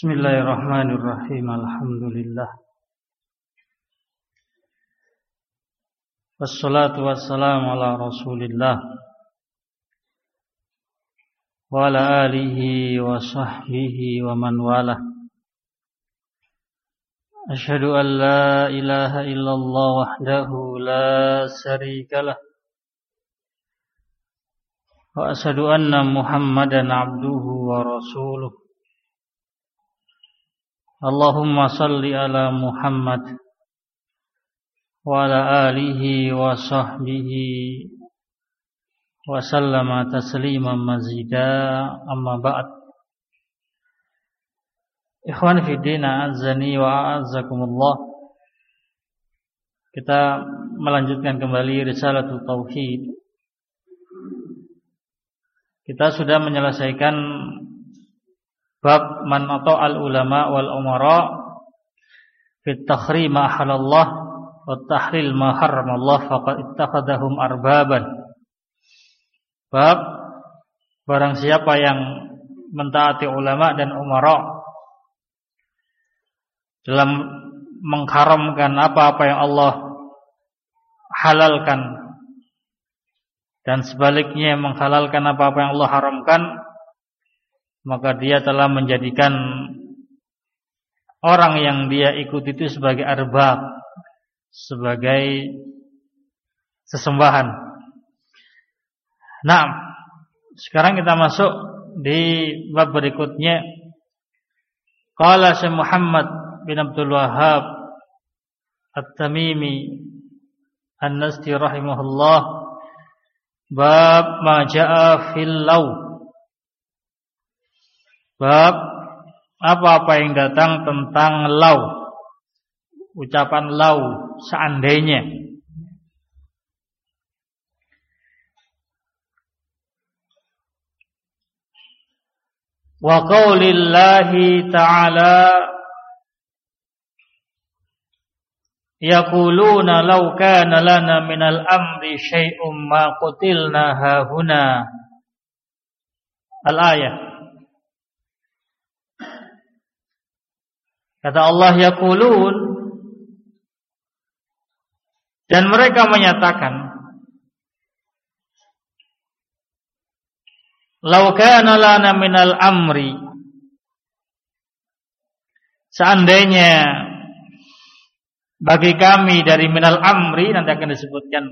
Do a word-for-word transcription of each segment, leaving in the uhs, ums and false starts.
Bismillahirrahmanirrahim. Alhamdulillah. Wassalatu wassalamu ala Rasulillah wa ala alihi wa sahbihi wa man walah. Asyhadu an la ilaha illallah wahdahu la syarika lah. Wa asyhadu anna Muhammadan abduhu wa rasuluh. Allahumma salli ala Muhammad wa ala alihi wa sahbihi wa sallama tasliman mazida, amma ba'd. Ikhwan fi din, a'azzani wa a'azzakumullah. Kita melanjutkan kembali Risalatul Tauhid. Kita sudah menyelesaikan bab man ata'al ulama wal umara fit takhrim ma halallah wa tahlil ma haramallah faqad ittakhadahum arbaban. Bab barang siapa yang mentaati ulama dan umara dalam mengharamkan apa-apa yang Allah halalkan dan sebaliknya menghalalkan apa-apa yang Allah haramkan, maka dia telah menjadikan orang yang dia ikuti itu sebagai arbab, sebagai sesembahan. Nah, sekarang kita masuk di bab berikutnya. Qala Syekh Muhammad bin Abdul Wahhab At-Tamimi An-Nasti rahimahullah, bab ma jaa fil law. Bab apa-apa yang datang tentang lau, ucapan lau, seandainya. Wa qaulillahi ta'ala yaquluna law kana lana minal amri syai'um ma qutilna hahuna. Al-ayah. Kata Allah, yaqulun, dan mereka menyatakan, law kana lana minal amri, seandainya bagi kami dari minal amri, nanti akan disebutkan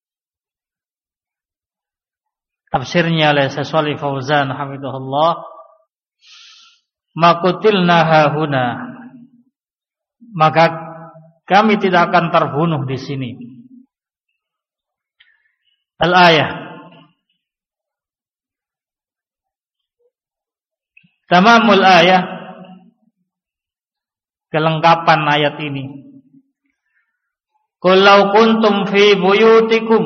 tafsirnya oleh Syekh Shalih Fauzan hafizahullah, maqutilna hahuna, maka kami tidak akan terbunuh di sini. Al-ayah. Tamamul ayah, kelengkapan ayat ini. Qul law kuntum fi buyutikum,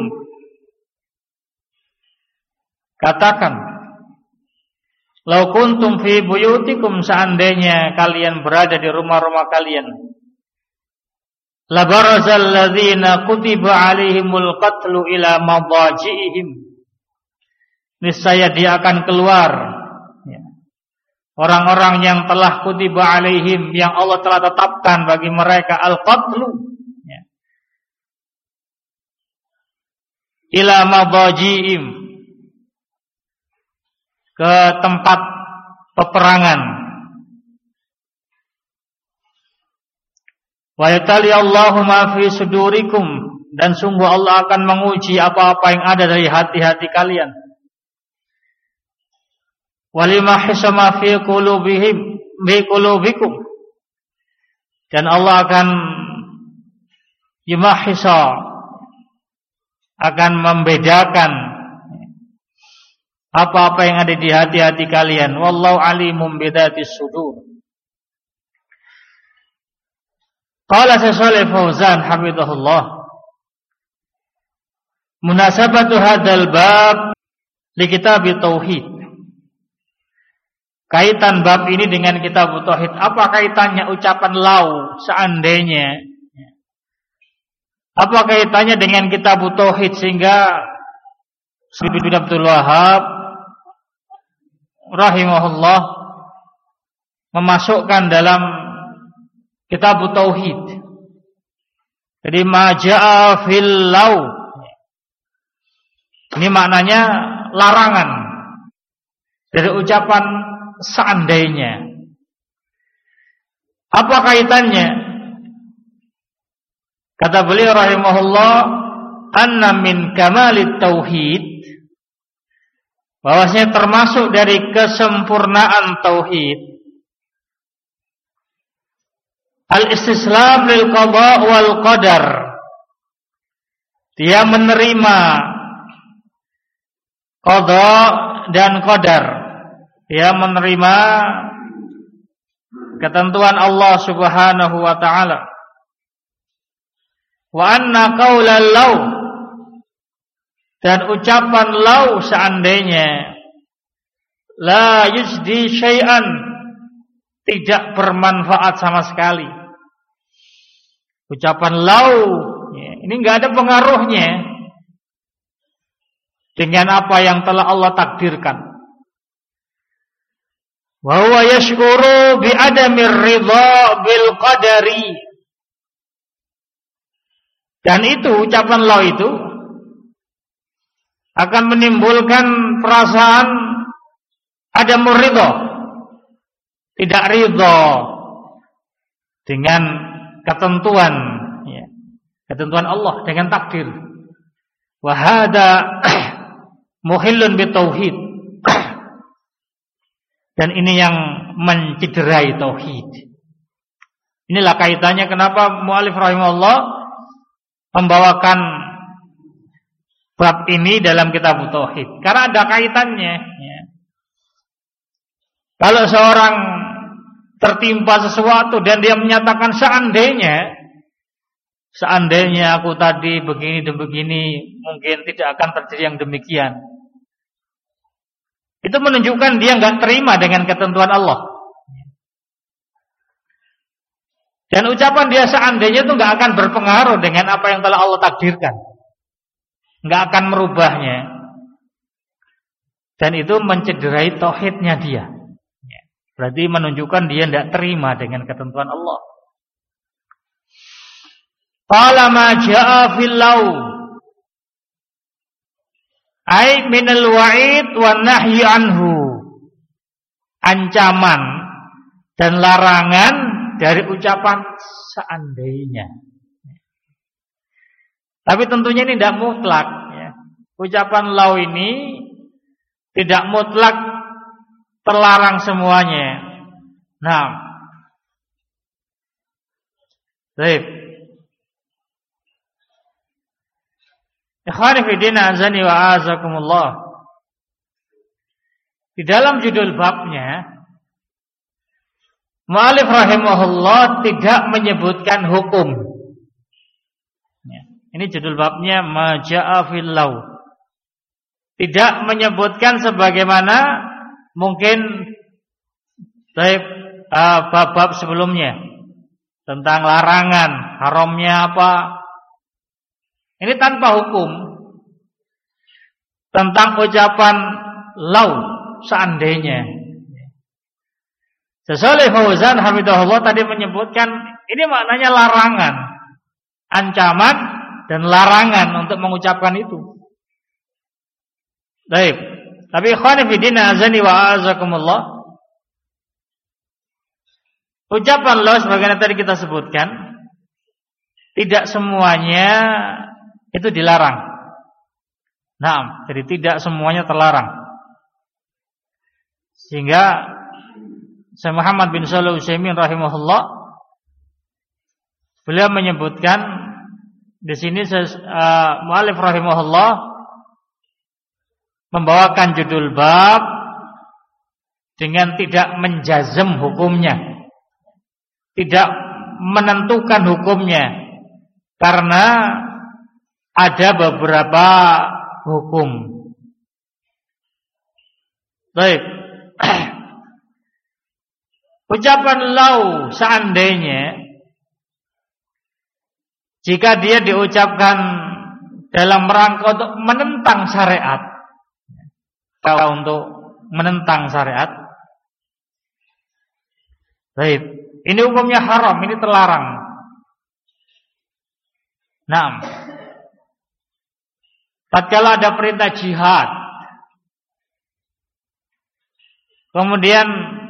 katakan, law kuntum fi buyutikum, seandainya kalian berada di rumah-rumah kalian, la barazal ladzina kutiba alaihimul qatlu ila madaji'ihim, niscaya dia akan keluar, ya, orang-orang yang telah kutiba alaihim, yang Allah telah tetapkan bagi mereka al-qatlu, ya, ila madaji'ihim, ke tempat peperangan. Wa yatali Allahu ma fi sudurikum, dan sungguh Allah akan menguji apa-apa yang ada dari hati-hati kalian. Wa limahhisa ma fi qulubihim bi qulubikum, dan Allah akan yumahhisa, akan membedakan apa-apa yang ada di hati-hati kalian. Wallahu alimum bidzatis sudur. Qala Syekh Shalih Fauzan hafizahullah, munasabatu hadzal bab li kitab tauhid. Kaitan bab ini dengan kitab tauhid. Apa kaitannya ucapan lau, seandainya? Apa kaitannya dengan kitab tauhid sehingga Syekh Abdul Wahhab rahimahullah memasukkan dalam kitab tauhid. Jadi ma jaa fil law. Ini maknanya larangan dari ucapan seandainya. Apa kaitannya? Kata beliau rahimahullah, anna min kamalit tauhid, bahwasanya termasuk dari kesempurnaan tauhid, al-istislam lil qada wal qadar. Dia menerima qada dan qadar. Dia menerima ketentuan Allah Subhanahu wa taala. Wa anna qaulal law, dan ucapan law seandainya, la yujdi syai'an, tidak bermanfaat sama sekali. Ucapan law ini enggak ada pengaruhnya dengan apa yang telah Allah takdirkan. Wa huwa yashkuru bi adamir ridha bil qadari. Dan itu ucapan law itu akan menimbulkan perasaan adamur ridha, tidak ridha dengan ketentuan, ya, ketentuan Allah, dengan takdir. Wa hada muhillun bitauhid. Dan ini yang mencederai tauhid. Inilah kaitannya kenapa mu'allif rahimahullah membawakan bab ini dalam kitab tauhid. Karena ada kaitannya, ya. Kalau seorang tertimpa sesuatu dan dia menyatakan seandainya, seandainya aku tadi begini dan begini, mungkin tidak akan terjadi yang demikian. Itu menunjukkan dia enggak terima dengan ketentuan Allah. Dan ucapan dia seandainya itu enggak akan berpengaruh dengan apa yang telah Allah takdirkan. Enggak akan merubahnya. Dan itu mencederai tauhidnya dia. Berarti menunjukkan dia enggak terima dengan ketentuan Allah. Qala ma jaa fil law, ai minal wa'id wan nahyi anhu, ancaman dan larangan dari ucapan seandainya. Tapi tentunya ini tidak mutlak, ya. Ucapan law ini tidak mutlak terlarang semuanya. Nah, baik. Ikhwani fi din, azani wa azakumullah. Di dalam judul babnya, mu'allif rahimahullah tidak menyebutkan hukum. Ini judul babnya ma jaa fil law. Tidak menyebutkan sebagaimana mungkin baik uh, bab-bab sebelumnya tentang larangan, haramnya apa. Ini tanpa hukum. Tentang ucapan law, seandainya. Syekh Fauzan hafizahullah tadi menyebutkan ini maknanya larangan, ancaman dan larangan untuk mengucapkan itu. Baik. Tapi ikhwani fi din, azani wa azakumullah, ucapan law sebagaimana tadi kita sebutkan, tidak semuanya itu dilarang. Nah, jadi tidak semuanya terlarang. Sehingga Syekh Muhammad bin Shalih Al-Utsaimin rahimahullah, beliau menyebutkan di sini uh, mu'allif rahimahullah membawakan judul bab dengan tidak menjazm hukumnya, tidak menentukan hukumnya, karena ada beberapa hukum. Baik. Ucapan law seandainya, jika dia diucapkan dalam rangka untuk menentang syariat, kalau untuk menentang syariat, Baik, ini hukumnya haram, ini terlarang. Naam. Tatkala ada perintah jihad, kemudian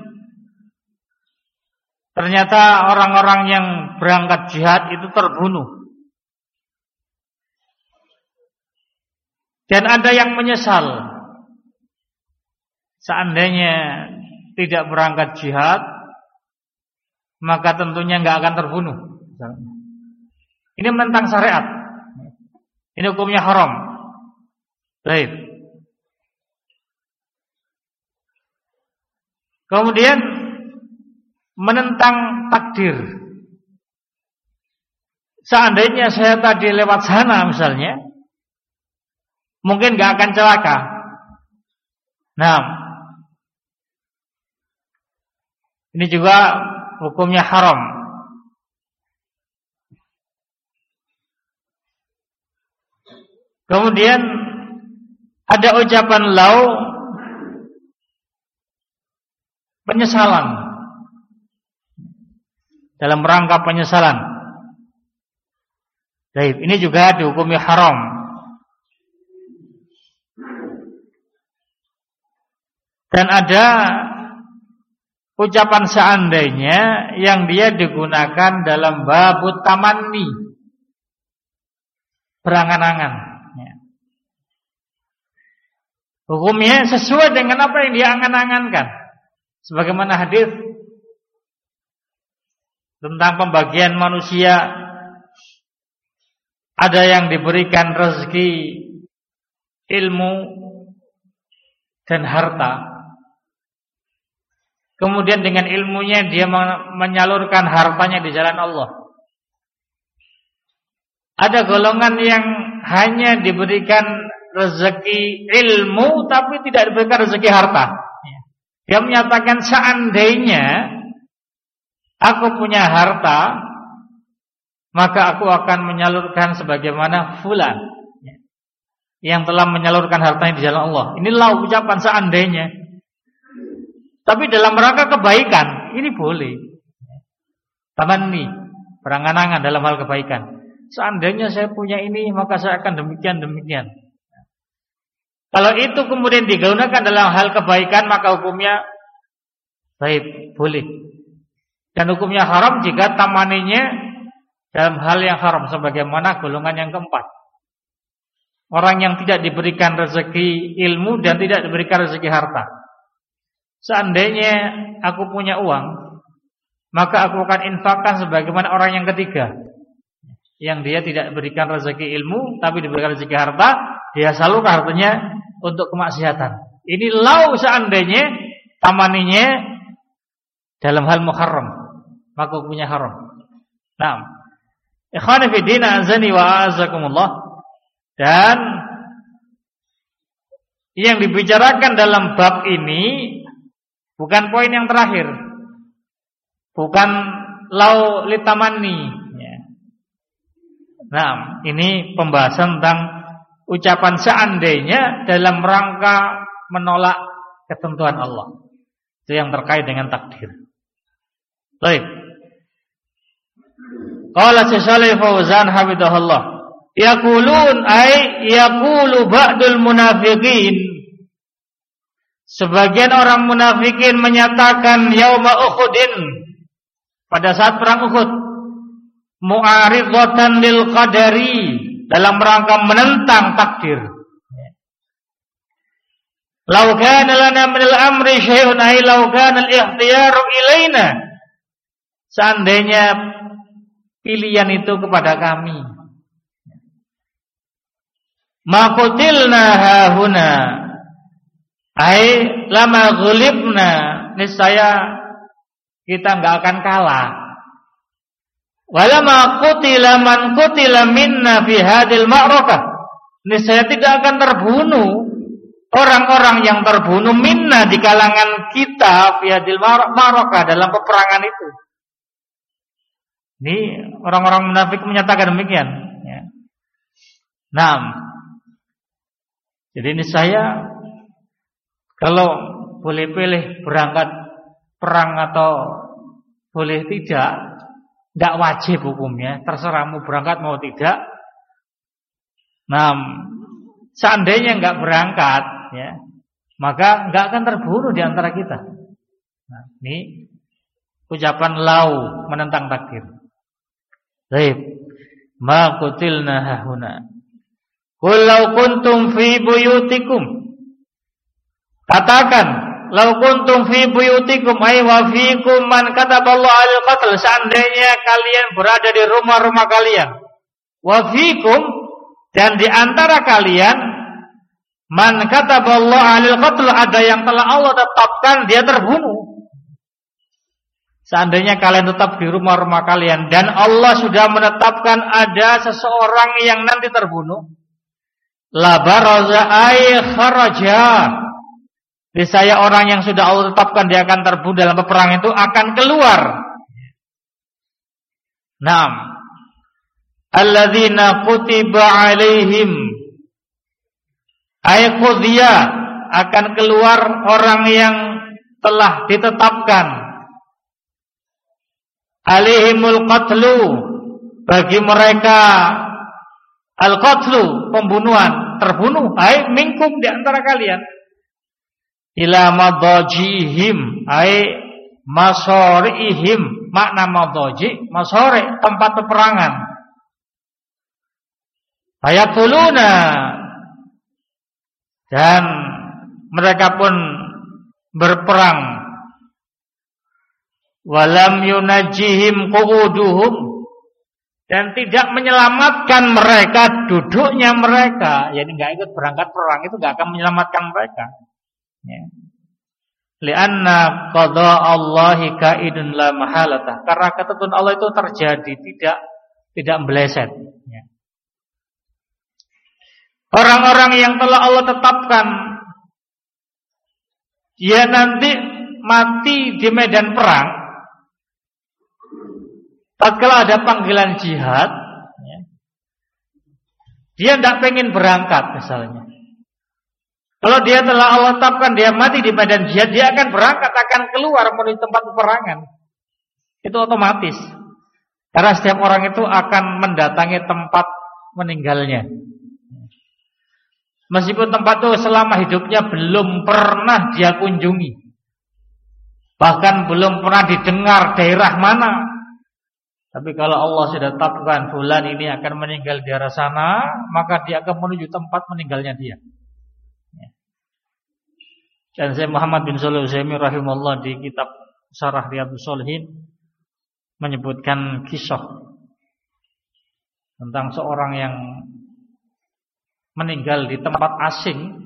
ternyata orang-orang yang berangkat jihad itu terbunuh, dan ada yang menyesal seandainya tidak berangkat jihad, maka tentunya nggak akan terbunuh. Ini menentang syariat. Ini hukumnya haram. Baik. Kemudian menentang takdir. Seandainya saya tadi lewat sana misalnya, mungkin nggak akan celaka. Nah, ini juga hukumnya haram. Kemudian ada ucapan lau, penyesalan, dalam rangka penyesalan. Baik, ini juga dihukumi haram. Dan ada ucapan seandainya yang dia digunakan dalam babut tamanni, berangan-angan. Hukumnya sesuai dengan apa yang dia angan-angankan. Sebagaimana hadis tentang pembagian manusia, ada yang diberikan rezeki ilmu dan harta. Kemudian dengan ilmunya dia menyalurkan hartanya di jalan Allah. Ada golongan yang hanya diberikan rezeki ilmu tapi tidak diberikan rezeki harta. Dia menyatakan seandainya aku punya harta, maka aku akan menyalurkan sebagaimana fulan yang telah menyalurkan hartanya di jalan Allah. Inilah ucapan seandainya. Tapi dalam rangka kebaikan, ini boleh. Tamanni, berangan-angan dalam hal kebaikan. Seandainya saya punya ini, maka saya akan demikian demikian. Kalau itu kemudian digunakan dalam hal kebaikan, maka hukumnya baik, boleh. Dan hukumnya haram jika tamaninya dalam hal yang haram, sebagaimana golongan yang keempat. Orang yang tidak diberikan rezeki ilmu dan tidak diberikan rezeki harta. Seandainya aku punya uang, maka aku akan infakkan sebagaimana orang yang ketiga, yang dia tidak diberikan rezeki ilmu tapi diberikan rezeki harta, dia salurkan hartanya untuk kemaksiatan. Ini lau seandainya tamaninya dalam hal muharram, maka hukumnya haram. Naam. Ikhwani fi din, azani wa azakumullah. Dan yang dibicarakan dalam bab ini bukan poin yang terakhir, bukan lau litamani. Nah, ini pembahasan tentang ucapan seandainya dalam rangka menolak ketentuan Allah. Itu yang terkait dengan takdir. Baik. Qala Syekh Fauzan hafizahullah, yaqulun ay yaqulu ba'dul munafiqin. Sebagian orang munafikin menyatakan yauma Uhudin, pada saat perang Uhud, mu'aridatan lil qadari, dalam rangka menentang takdir. Law kana lana min al-amri syai'un ay law kana al-ikhtiyaru ilaina. Seandainya pilihan itu kepada kami, ma qutilna hahuna ay lama ghulibna, niscaya kita enggak akan kalah. Walama qutila man qutila minna fi hadil ma'rakah, niscaya tidak akan terbunuh orang-orang yang terbunuh minna di kalangan kita fi hadil ma'rakah, dalam peperangan itu. Ini orang-orang munafik menyatakan demikian, ya. Naam. Jadi ini saya kalau boleh pilih berangkat perang atau boleh tidak, tidak wajib hukumnya, terserah mau berangkat mau tidak. Nah, seandainya nggak berangkat, ya, maka nggak akan terbunuh di antara kita. Nah, ini ucapan lau menentang takdir. Baik, ma qutilna hahuna. Qul law kuntum fi buyutikum. Katakan, law kuntum fi buyutikum ay wa fiikum man kataballahu alal qatl. Seandainya kalian berada di rumah-rumah kalian, wa fiikum, dan di antara kalian man kataballahu alal qatl, ada yang telah Allah tetapkan dia terbunuh. Seandainya kalian tetap di rumah-rumah kalian dan Allah sudah menetapkan ada seseorang yang nanti terbunuh, la baraza ay kharaja. Niscaya orang yang sudah Allah tetapkan dia akan terbunuh dalam peperangan itu akan keluar. Naam. Alladzina kutiba alaihim ay qudhiya, akan keluar orang yang telah ditetapkan alaihimul qatlu, bagi mereka al-qatlu, pembunuhan, terbunuh, ai minkum, di antara kalian, ila madajihim ai masarihim. Makna madaji masari, tempat peperangan. Ayatuluna, dan mereka pun berperang. Walam yunajihim qu'uduhum, dan tidak menyelamatkan mereka duduknya mereka. Jadi nggak ikut berangkat perang itu nggak akan menyelamatkan mereka. Ya. Lianna qada Allahi kaidun la mahalatah, karena ketentuan Allah itu terjadi, tidak tidak meleset. Ya. Orang-orang yang telah Allah tetapkan dia nanti mati di medan perang, tatkala ada panggilan jihad, ya, dia tidak pengen berangkat misalnya. Kalau dia telah Allah tetapkan dia mati di medan jihad, dia akan berangkat, akan keluar menuju tempat peperangan. Itu otomatis. Karena setiap orang itu akan mendatangi tempat meninggalnya. Meskipun tempat itu selama hidupnya belum pernah dia kunjungi, bahkan belum pernah didengar daerah mana. Tapi kalau Allah sudah tetapkan fulan ini akan meninggal di daerah sana, maka dia akan menuju tempat meninggalnya dia. Dan Syekh Muhammad bin Shalih Al-Utsaimin rahimahullah di kitab Syarah Riyadhus Shalihin menyebutkan kisah tentang seorang yang meninggal di tempat asing.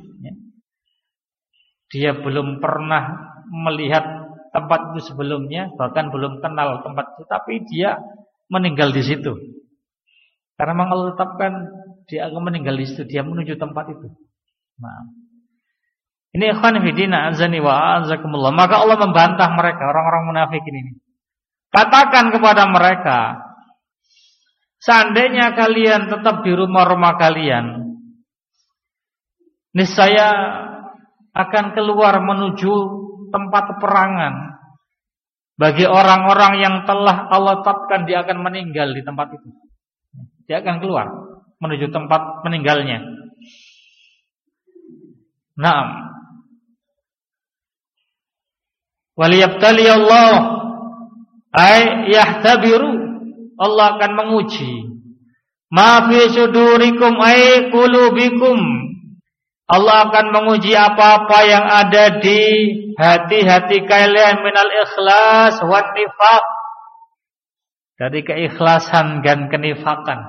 Dia belum pernah melihat tempat itu sebelumnya, bahkan belum kenal tempat itu, tapi dia meninggal di situ. Karena memang Allah tetapkan dia akan meninggal di situ, dia menuju tempat itu. Nah, ini ikhwan fillah azani wa azakumullah. Maka Allah membantah mereka, orang-orang munafikin ini. Katakan kepada mereka, seandainya kalian tetap di rumah-rumah kalian, niscaya akan keluar menuju tempat peperangan. Bagi orang-orang yang telah Allah tetapkan dia akan meninggal di tempat itu, dia akan keluar menuju tempat meninggalnya. Naam. Waliyabtali Allah ay yahtabiru, Allah akan menguji ma fi sudurikum ay qulubikum, Allah akan menguji apa-apa yang ada di hati-hati kalian minal ikhlas wan nifaq, dari keikhlasan dan kenifakan.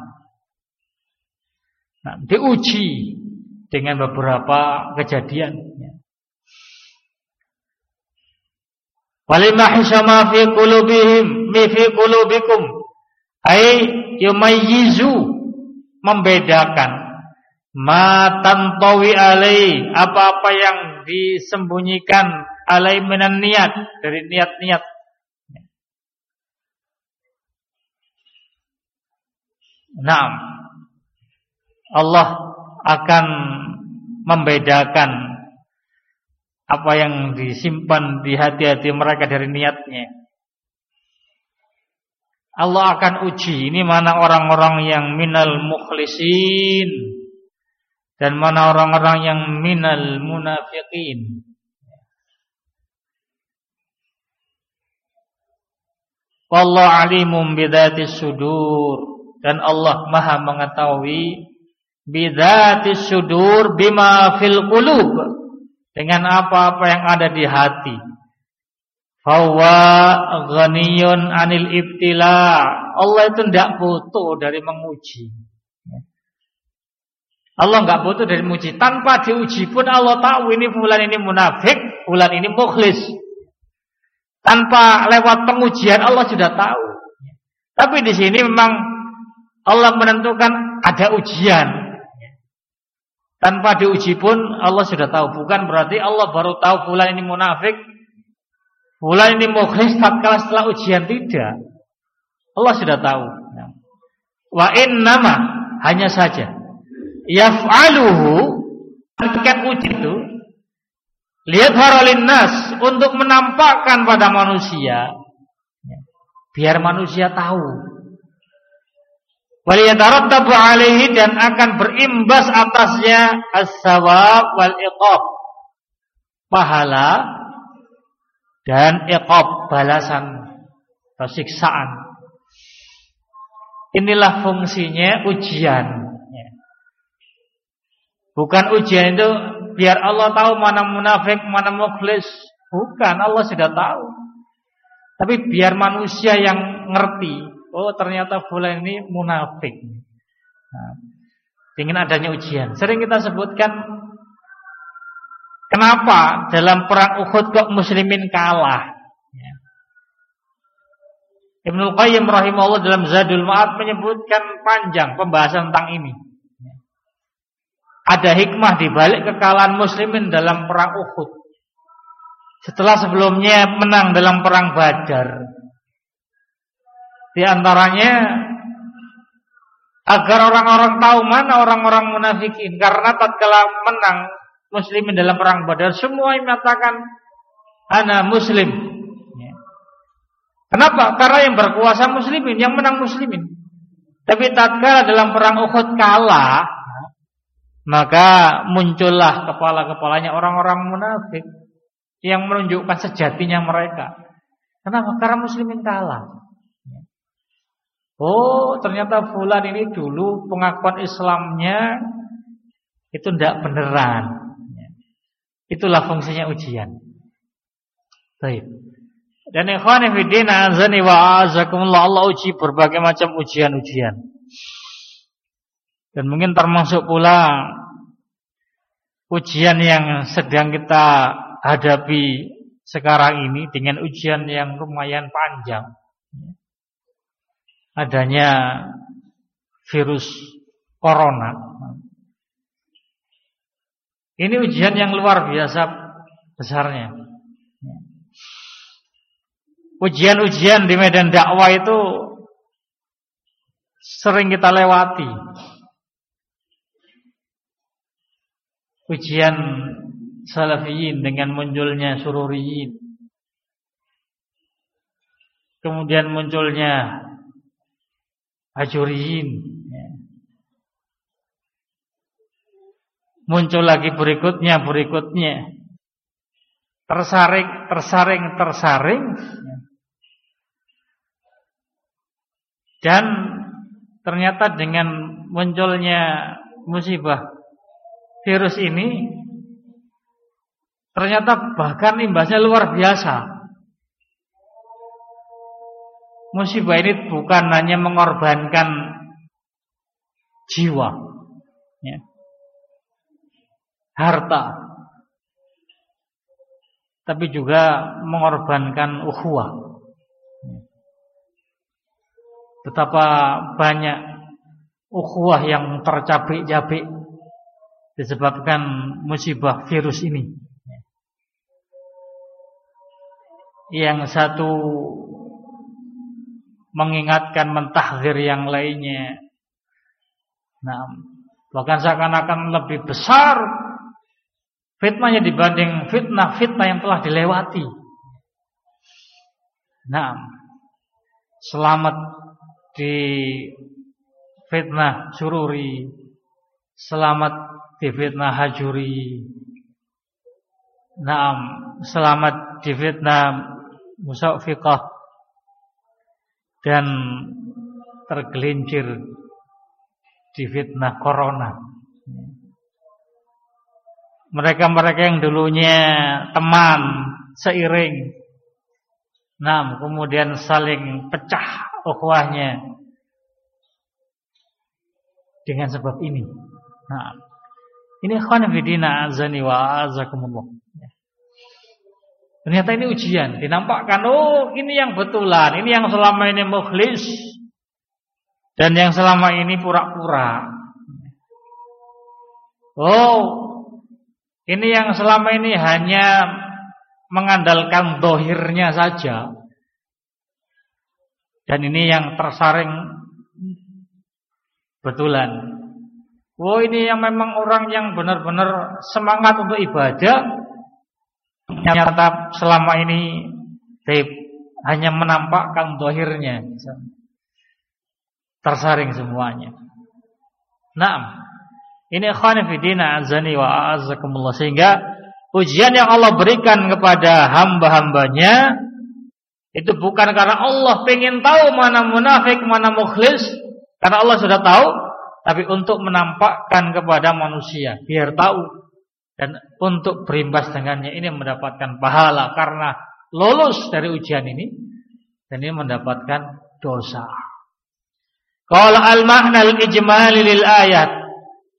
Nah, diuji dengan beberapa kejadian. Walimahisa ma fi qulubihim mi fi qulubikum ay yumayyizu, membedakan ma tantawi alai, apa-apa yang disembunyikan alai minan niat, dari niat-niat. Naam, Allah akan membedakan apa yang disimpan di hati-hati mereka dari niatnya. Allah akan uji. Ini mana orang-orang yang minal mukhlisin dan mana orang-orang yang minal munafiqin. Wallahu alimun bidzatis sudur, dan Allah Maha mengetahui bidzatis sudur, bima fil qulub, dengan apa-apa yang ada di hati. Fawa ghaniyun anil ibtila. Allah itu tidak butuh dari menguji. Allah enggak butuh dari menguji. Tanpa diuji pun Allah tahu ini fulan ini munafik, fulan ini mukhlis. Tanpa lewat pengujian Allah sudah tahu. Tapi di sini memang Allah menentukan ada ujian. Tanpa diuji pun Allah sudah tahu. Bukan berarti Allah baru tahu fulan ini munafik, fulan ini mukhlis tatkala setelah ujian, tidak. Allah sudah tahu. Wa innama, hanya saja yaf'aluhu, hakikat uji itu lihat haralin nas, untuk menampakkan pada manusia, biar manusia tahu. Waliyatarattabu alaihi, dan akan berimbas atasnya as-sawab wal iqab, pahala dan iqab, balasan atau siksaan. Inilah fungsinya ujian. Bukan ujian itu biar Allah tahu mana munafik, mana mukhlis. Bukan, Allah sudah tahu. Tapi biar manusia yang ngerti, oh ternyata fulan ini munafik. Nah, ingin adanya ujian. Sering kita sebutkan, kenapa dalam perang Uhud kok muslimin kalah? Ya. Ibnul Qayyim rahimahullah dalam Zadul Ma'ad menyebutkan panjang pembahasan tentang ini. Ada hikmah di balik kekalahan muslimin dalam perang Uhud. Setelah sebelumnya menang dalam perang Badar. Di antaranya agar orang-orang tahu mana orang-orang munafikin. Karena tatkala menang muslimin dalam perang Badar, semua yang mengatakan ana muslim. Kenapa? Karena yang berkuasa muslimin, yang menang muslimin. Tapi tatkala dalam perang Uhud kalah, maka muncullah kepala-kepalanya orang-orang munafik yang menunjukkan sejatinya mereka. Kenapa? Karena muslimin kalah. Oh, ternyata fulan ini dulu pengakuan Islamnya itu tidak beneran. Itulah fungsinya ujian. Baik. Dan ikhwani fi din, azani wa azakumullah, Allah uji berbagai macam ujian-ujian. Dan mungkin termasuk pula ujian yang sedang kita hadapi sekarang ini dengan ujian yang lumayan panjang. Adanya virus corona. Ini ujian yang luar biasa besarnya. Ujian-ujian di medan dakwah itu sering kita lewati. Ujian salafiyin dengan munculnya sururiyin, kemudian munculnya hajuriyin, muncul lagi berikutnya berikutnya tersaring tersaring tersaring dan ternyata dengan munculnya musibah virus ini, ternyata bahkan imbasnya luar biasa. Musibah ini bukan hanya mengorbankan jiwa, ya, harta, tapi juga mengorbankan ukhuwah. Betapa banyak ukhuwah yang tercabik-cabik disebabkan musibah virus ini. Yang satu mengingatkan, mentahdzir yang lainnya. Nah, bahkan seakan-akan lebih besar fitnahnya dibanding fitnah-fitnah yang telah dilewati. Nah, selamat di fitnah Sururi, selamat di fitnah Hajuri, naam, selamat di fitnah Musawfiqah, dan tergelincir di fitnah Corona. Mereka-mereka yang dulunya teman, seiring, nah, kemudian saling pecah ukhuwahnya dengan sebab ini. Nah, ini ikhwan fillah azani wa azakumullah. Ternyata ini ujian, dinampakkan, oh ini yang betulan, ini yang selama ini mukhlis, dan yang selama ini pura-pura. Oh, ini yang selama ini hanya mengandalkan dohirnya saja, dan ini yang tersaring betulan. Oh, ini yang memang orang yang benar-benar semangat untuk ibadah, ternyata selama ini baik, hanya menampakkan dohirnya, tersaring semuanya. Nah, ini ikhwan fillah azani wa azakumullah, sehingga ujian yang Allah berikan kepada hamba-hambanya itu bukan karena Allah pengen tahu mana munafik, mana mukhlis, karena Allah sudah tahu, tapi untuk menampakkan kepada manusia biar tahu, dan untuk berimbas dengannya ini mendapatkan pahala karena lolos dari ujian ini, dan ini mendapatkan dosa. Qala al-ma'na al-ijmali lil ayat,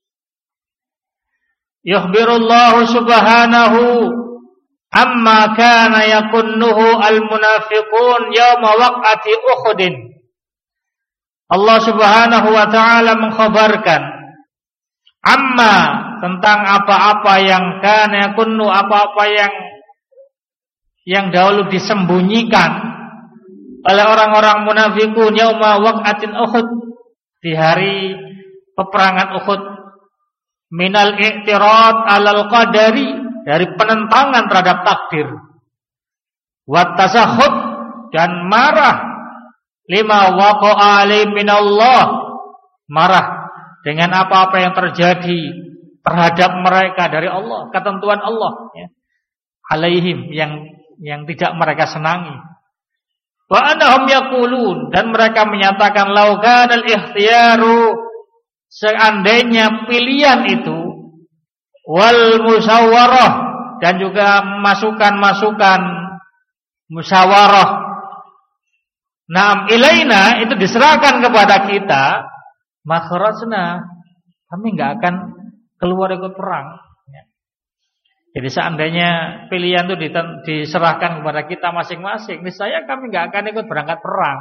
yukhbirullahu subhanahu amma kana yakunnuhu al-munafiqun yawma waqati Uhudin. Allah subhanahu wa ta'ala mengkhabarkan amma, tentang apa-apa yang kana yakunnu, apa-apa yang yang dahulu disembunyikan oleh orang-orang munafikun yauma waqatin Uhud, di hari peperangan Uhud, minal i'tirad alal qadari, dari penentangan terhadap takdir, wat tasakhut, dan marah, lima waqa'a alaihi minallah, marah dengan apa-apa yang terjadi terhadap mereka dari Allah, ketentuan Allah, ya, alaihim, yang yang tidak mereka senangi. Wa annahum yaqulun, dan mereka menyatakan lau kanal ikhtiyaru, seandainya pilihan itu, wal musyawarah, dan juga masukan-masukan musyawarah, naam ilaina, itu diserahkan kepada kita, makhrajna, kami enggak akan keluar ikut perang. Jadi seandainya pilihan itu diserahkan kepada kita masing-masing, niscaya kami nggak akan ikut berangkat perang.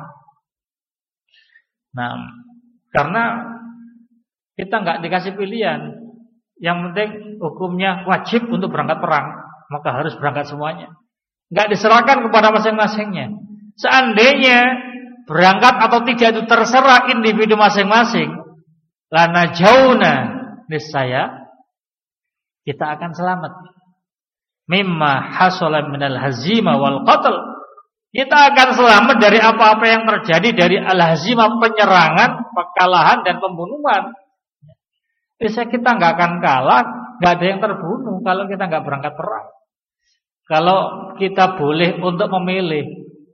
Nah, karena kita nggak dikasih pilihan, yang penting hukumnya wajib untuk berangkat perang, maka harus berangkat semuanya. Nggak diserahkan kepada masing-masingnya. Seandainya berangkat atau tidak itu terserah individu masing-masing, lana jauna, niscaya kita akan selamat. Mimma hasala minal hazima wal qatl, kita akan selamat dari apa-apa yang terjadi dari al-hazimah, penyerangan, kekalahan, dan pembunuhan. Bisa kita nggak akan kalah, nggak ada yang terbunuh kalau kita nggak berangkat perang. Kalau kita boleh untuk memilih,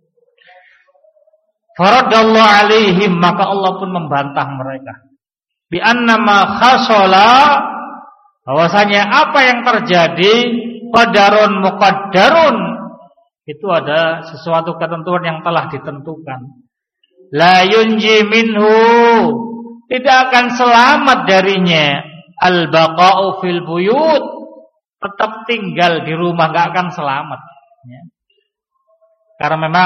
faradallahu alaihim, maka Allah pun membantah mereka. Bi annama khasala, bahwasanya apa yang terjadi qadarun muqaddarun, itu ada sesuatu ketentuan yang telah ditentukan. La yunji minhu, tidak akan selamat darinya. Al-baqa'u fil buyut, tetap tinggal di rumah, enggak akan selamat, ya. Karena memang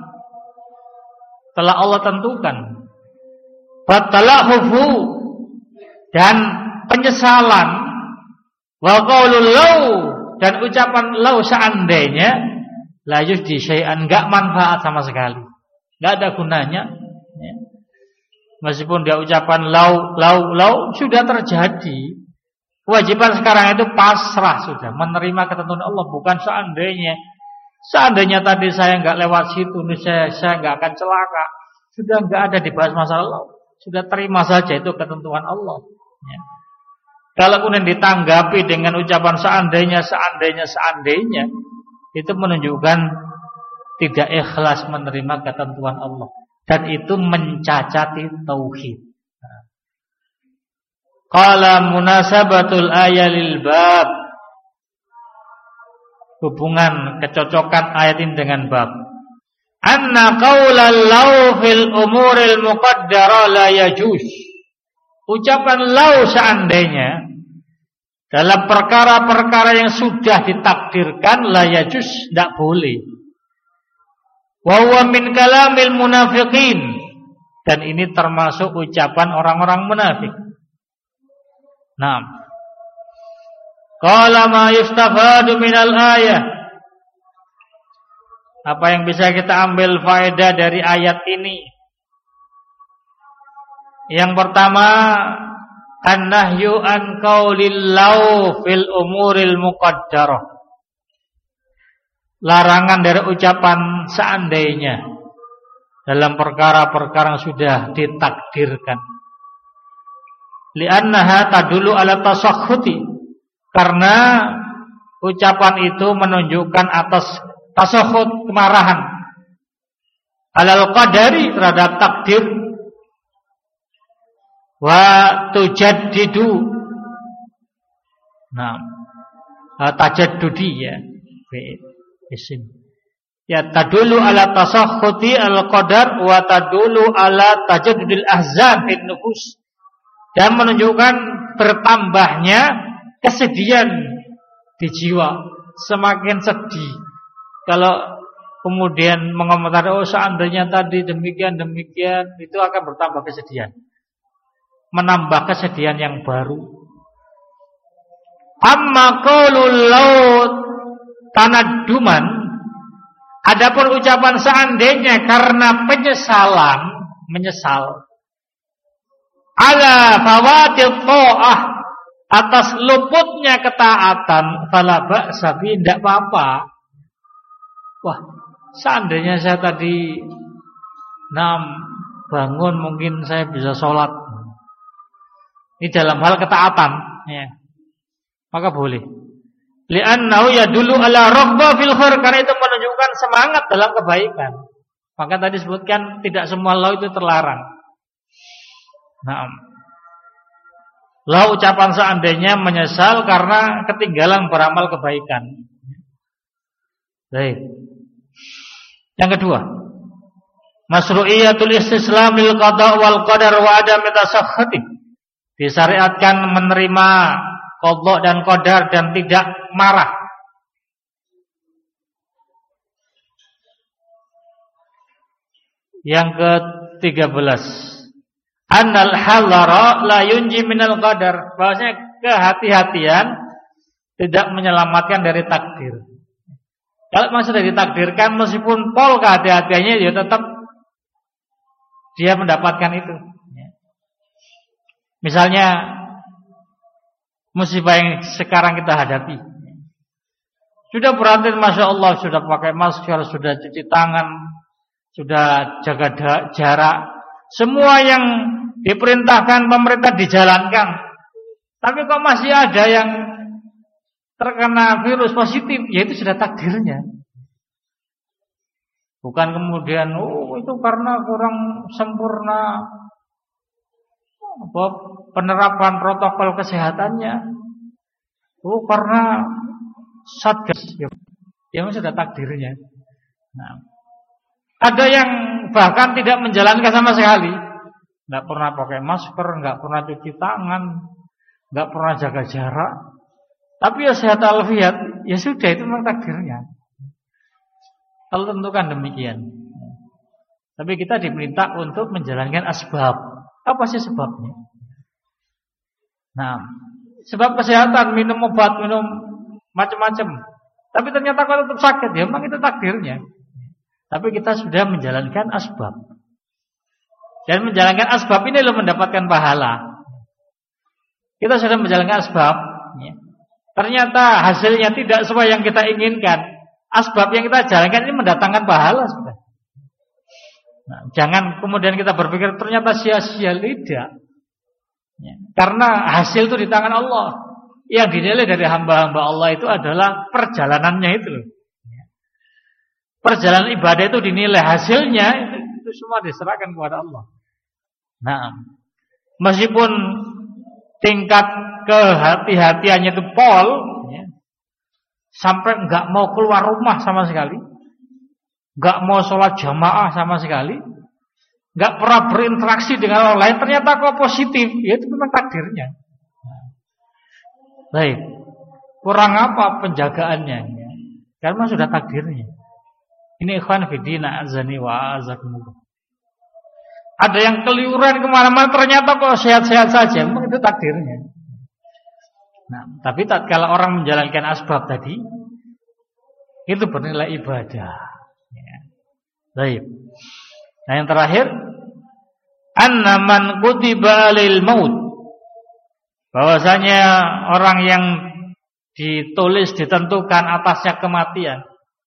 telah Allah tentukan. Fatalahufu, dan penyesalan, wa qaulul law, dan ucapan lau, seandainya, la yusdi syai'an, enggak manfaat sama sekali, enggak ada gunanya, ya. Meskipun dia ucapan lau, lau, lau, sudah terjadi. Kewajiban sekarang itu pasrah sudah, menerima ketentuan Allah, bukan seandainya. Seandainya tadi saya enggak lewat situ, nih saya saya enggak akan celaka. Sudah enggak ada dibahas masalah law. Sudah terima saja itu ketentuan Allah. Ya. Kalau kemudian ditanggapi dengan ucapan seandainya, seandainya, seandainya, itu menunjukkan tidak ikhlas menerima ketentuan Allah. Dan itu mencacati tauhid. Qala munasabatul ayalil bab. Hubungan kecocokan ayat ini dengan bab. Anna qaulal law fil umuril muqaddara la yajuz. Ucapan law seandainya dalam perkara-perkara yang sudah ditakdirkan la yajuz, tidak boleh. Wa huwa min kalamil munafiqin, dan ini termasuk ucapan orang-orang munafik. Naam. Qala ma yustafadu minal ayah. Apa yang bisa kita ambil faedah dari ayat ini? Yang pertama, an-nahyu an qaulil law fil umuril muqaddarah. Larangan dari ucapan seandainya dalam perkara-perkara yang sudah ditakdirkan. Li'annaha tadullu ala tasakhuti, karena ucapan itu menunjukkan atas tasakhut, kemarahan, alal qadari, terhadap takdir, wa tujaddidu, nah tajaddudi ya isim ya, tadulu ala tasakhuti al qadar wa tadulu ala tajaddudil ahzan fin nufus, dan menunjukkan bertambahnya kesedihan di jiwa, semakin sedih kalau kemudian mengomentari oh seandainya tadi demikian demikian, itu akan bertambah kesedihan, menambah kesedihan yang baru. Amma qaulul laut tanadduman, adapun ucapan seandainya karena penyesalan, menyesal, ala fawatil ta'ah, atas luputnya ketaatan, fala ba'sa bi, tidak apa-apa. Wah, seandainya saya tadi enam bangun mungkin saya bisa sholat. Ini dalam hal ketaatan, ya. Maka boleh. Li'annahu yadullu ala raghbah fil khair, karena itu menunjukkan semangat dalam kebaikan. Maka tadi disebutkan tidak semua law itu terlarang. Naam. Law ucapan seandainya menyesal karena ketinggalan beramal kebaikan. Baik. Yang kedua, masru'iyatul istislam lil qada' wal qadar wa adam tasakhuti. Disyariatkan menerima qada dan qadar dan tidak marah. Yang ketiga belas, annal halara la yunji minal qadar, bahwasanya kehati-hatian tidak menyelamatkan dari takdir. Kalau memang sudah ditakdirkan, meskipun pol kehati-hatiannya, ya tetap dia mendapatkan itu. Misalnya musibah yang sekarang kita hadapi, sudah berarti masya Allah, sudah pakai masker, sudah cuci tangan, sudah jaga jarak, semua yang diperintahkan pemerintah dijalankan. Tapi kok masih ada yang terkena virus positif, ya itu sudah takdirnya. Bukan kemudian oh itu karena kurang sempurna penerapan protokol kesehatannya, oh karena satgas, ya, ya sudah takdirnya. Nah, ada yang bahkan tidak menjalankan sama sekali, nggak pernah pakai masker, nggak pernah cuci tangan, nggak pernah jaga jarak. Tapi ya sehat alfiat, ya sudah, itu memang takdirnya. Kalau tentukan demikian. Tapi kita diminta untuk menjalankan asbab. Apa sih sebabnya? Nah, sebab kesehatan, minum obat, minum macam-macam. Tapi ternyata kalau tetap sakit, ya memang itu takdirnya. Tapi kita sudah menjalankan asbab. Dan menjalankan asbab ini lo mendapatkan pahala. Kita sudah menjalankan asbab, ya. Ternyata hasilnya tidak sesuai yang kita inginkan. Asbab yang kita jalankan ini mendatangkan pahala sudah. Nah, jangan kemudian kita berpikir ternyata sia-sia, tidak. Ya, karena hasil itu di tangan Allah. Yang dinilai dari hamba-hamba Allah itu adalah perjalanannya itu loh. Ya. Perjalanan ibadah itu dinilai, hasilnya itu, itu semua diserahkan kepada Allah. Nah, meskipun tingkat kehati-hatiannya itu pol, ya, sampai nggak mau keluar rumah sama sekali, nggak mau sholat jamaah sama sekali, nggak pernah berinteraksi dengan orang lain, ternyata kok positif, ya itu memang takdirnya. Baik, kurang apa penjagaannya? Karena sudah takdirnya. Ini ikhwan fillah azani wa azakumullah. Ada yang keliuran kemana-mana, ternyata kok sehat-sehat saja, memang itu takdirnya. Nah, tapi tatkala orang menjalankan asbab tadi, itu bernilai ibadah. Ya. Baik. Nah, yang terakhir, anna man kutiba lil maut, bahwasanya orang yang ditulis ditentukan atasnya kematian,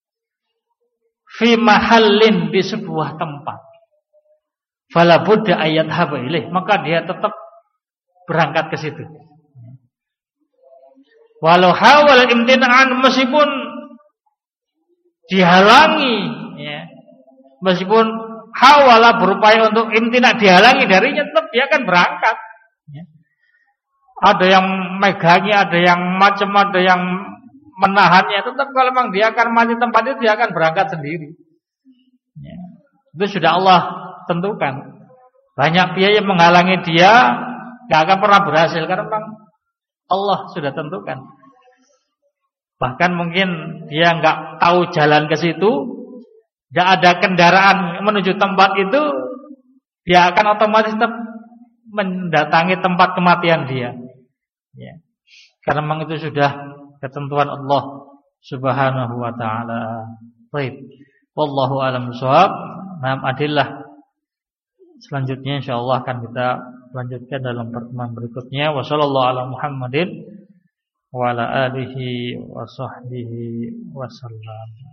fi mahallin, di sebuah tempat, fala budda ayat haba ilaih, maka dia tetap berangkat ke situ. Walau hawal imtinaan, meskipun dihalangi, ya, meskipun hawala berupaya untuk imtina, dihalangi darinya, tetap dia akan berangkat. Ya. Ada yang megangi, ada yang macam, ada yang menahannya. Tetap kalau memang dia akan mati tempat itu, dia akan berangkat sendiri. Ya. Itu sudah Allah tentukan. Banyak pihak yang menghalangi dia, gak akan pernah berhasil karena memang Allah sudah tentukan. Bahkan mungkin dia nggak tahu jalan ke situ, nggak ada kendaraan menuju tempat itu, dia akan otomatis tetap mendatangi tempat kematian dia. Ya. Karena memang itu sudah ketentuan Allah Subhanahu wa taala. Baik. Wallahu a'lam bishawab. Nah, adillah selanjutnya insyaallah akan kita lanjutkan dalam pertemuan berikutnya. Wassallallahu ala Muhammadin wa ala alihi wa sahbihi wasallam.